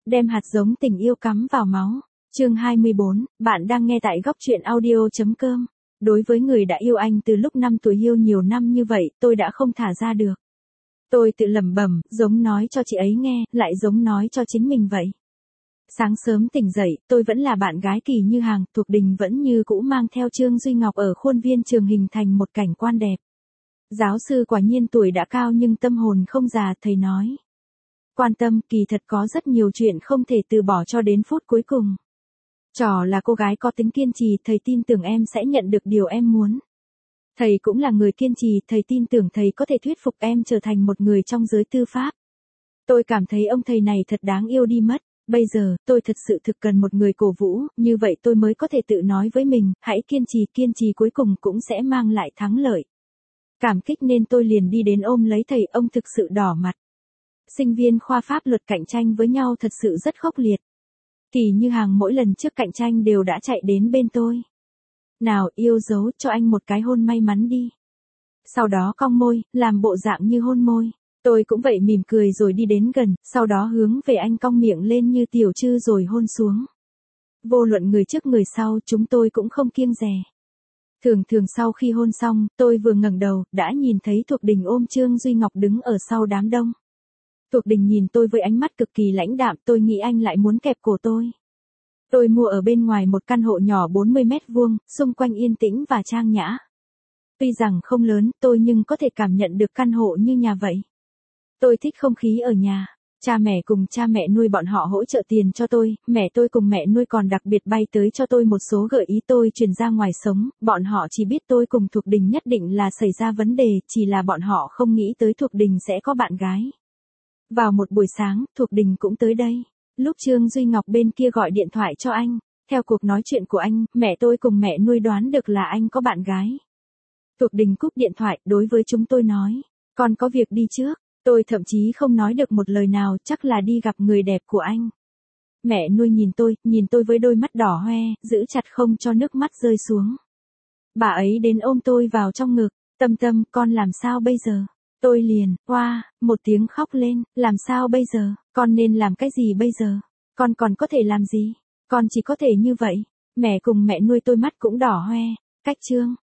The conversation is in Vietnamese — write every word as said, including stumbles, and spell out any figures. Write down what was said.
Đem hạt giống tình yêu cắm vào máu. Chương hai mươi bốn, bạn đang nghe tại góc truyện audio chấm com. Đối với người đã yêu anh từ lúc năm tuổi, yêu nhiều năm như vậy, tôi đã không thả ra được. Tôi tự lẩm bẩm, giống nói cho chị ấy nghe, lại giống nói cho chính mình vậy. Sáng sớm tỉnh dậy, tôi vẫn là bạn gái Kỳ Như Hàng, Thục Đình vẫn như cũ mang theo Trương Duy Ngọc ở khuôn viên trường hình thành một cảnh quan đẹp. Giáo sư quả nhiên tuổi đã cao nhưng tâm hồn không già, thầy nói. Quan tâm, kỳ thật có rất nhiều chuyện không thể từ bỏ cho đến phút cuối cùng. Trò là cô gái có tính kiên trì, thầy tin tưởng em sẽ nhận được điều em muốn. Thầy cũng là người kiên trì, thầy tin tưởng thầy có thể thuyết phục em trở thành một người trong giới tư pháp. Tôi cảm thấy ông thầy này thật đáng yêu đi mất. Bây giờ, tôi thật sự thực cần một người cổ vũ, như vậy tôi mới có thể tự nói với mình, hãy kiên trì, kiên trì cuối cùng cũng sẽ mang lại thắng lợi. Cảm kích nên tôi liền đi đến ôm lấy thầy, ông thực sự đỏ mặt. Sinh viên khoa pháp luật cạnh tranh với nhau thật sự rất khốc liệt. Kỳ Như Hàng mỗi lần trước cạnh tranh đều đã chạy đến bên tôi. Nào, yêu dấu, cho anh một cái hôn may mắn đi. Sau đó cong môi, làm bộ dạng như hôn môi. Tôi cũng vậy, mỉm cười rồi đi đến gần, sau đó hướng về anh cong miệng lên như tiểu trư rồi hôn xuống. Vô luận người trước người sau, chúng tôi cũng không kiêng dè. Thường thường sau khi hôn xong, tôi vừa ngẩng đầu, đã nhìn thấy Thục Đình ôm Trương Duy Ngọc đứng ở sau đám đông. Thục Đình nhìn tôi với ánh mắt cực kỳ lãnh đạm, tôi nghĩ anh lại muốn kẹp cổ tôi. Tôi mua ở bên ngoài một căn hộ nhỏ bốn mươi mét vuông, xung quanh yên tĩnh và trang nhã. Tuy rằng không lớn, tôi nhưng có thể cảm nhận được căn hộ như nhà vậy. Tôi thích không khí ở nhà. Cha mẹ cùng cha mẹ nuôi bọn họ hỗ trợ tiền cho tôi, mẹ tôi cùng mẹ nuôi còn đặc biệt bay tới cho tôi một số gợi ý tôi truyền ra ngoài sống, bọn họ chỉ biết tôi cùng Thục Đình nhất định là xảy ra vấn đề, chỉ là bọn họ không nghĩ tới Thục Đình sẽ có bạn gái. Vào một buổi sáng, Thục Đình cũng tới đây. Lúc Trương Duy Ngọc bên kia gọi điện thoại cho anh, theo cuộc nói chuyện của anh, mẹ tôi cùng mẹ nuôi đoán được là anh có bạn gái. Thục Đình cúp điện thoại, đối với chúng tôi nói, con có việc đi trước. Tôi thậm chí không nói được một lời nào, chắc là đi gặp người đẹp của anh. Mẹ nuôi nhìn tôi, nhìn tôi với đôi mắt đỏ hoe, giữ chặt không cho nước mắt rơi xuống. Bà ấy đến ôm tôi vào trong ngực, Tâm Tâm, con làm sao bây giờ? Tôi liền, oa, một tiếng khóc lên, làm sao bây giờ, con nên làm cái gì bây giờ? Con còn có thể làm gì? Con chỉ có thể như vậy. Mẹ cùng mẹ nuôi tôi mắt cũng đỏ hoe, cách Trương